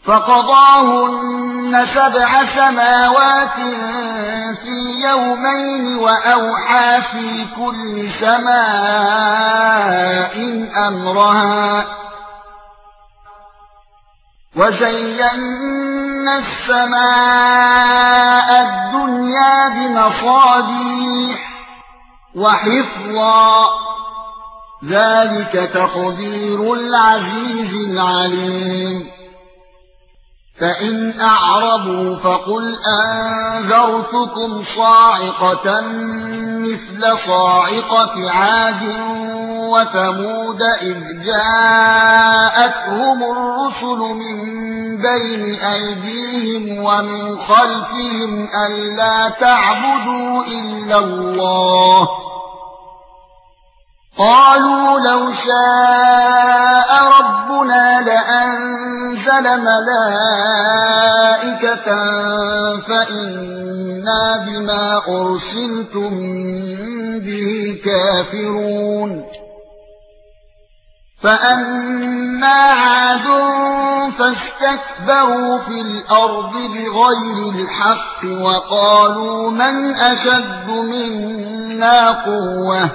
فقضاهن 7 سماوات في يومين وأوحى في كل سماء أمرها وزينا السماء الدنيا بمصابيح وحفظا ذلك تقدير العزيز العليم فإن أعرضوا فقل أنذرتكم صاعقة مثل صاعقة عاد وثمود إذ جاءتهم الرسل من بين أيديهم ومن خلفهم ألا تعبدوا إلا الله قالوا لو شاء ربنا لأنزل ملائكة فإنا بما أرسلتم به كافرون فأما عاد فاستكبروا في الأرض بغير الحق وقالوا من أشد منا قوة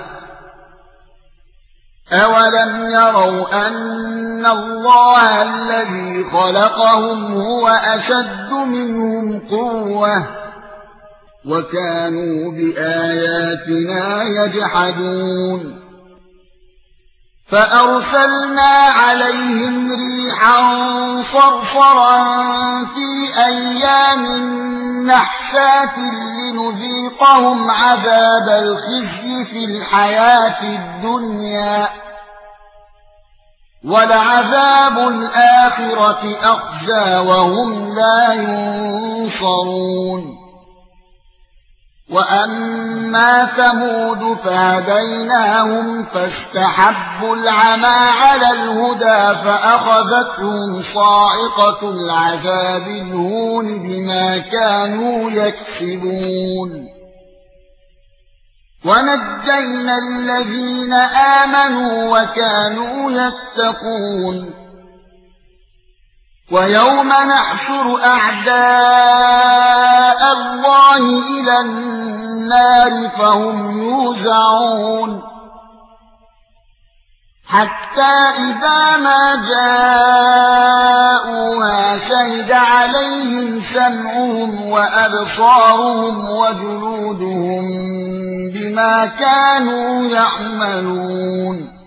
أولم يروا أن الله الذي خلقهم هو أشد منهم قوة وكانوا بآياتنا يجحدون فأرسلنا عليهم ريحا صرصرا في أيام نحسات لنذيقهم عذاب الخزي في الحياة الدنيا ولعذاب الآخرة أخزى وهم لا ينصرون وأما ثمود فهديناهم فاستحبوا العمى على الهدى فأخذتهم صاعقة العذاب الهون بما كانوا يكسبون ونجينا الذين آمنوا وكانوا يتقون ويوم نحشر أعداء الله إلى النار فهم يوزعون حتى إذا ما جاءوها شهد عليهم سمعهم وأبصارهم وجلودهم بما كانوا يعملون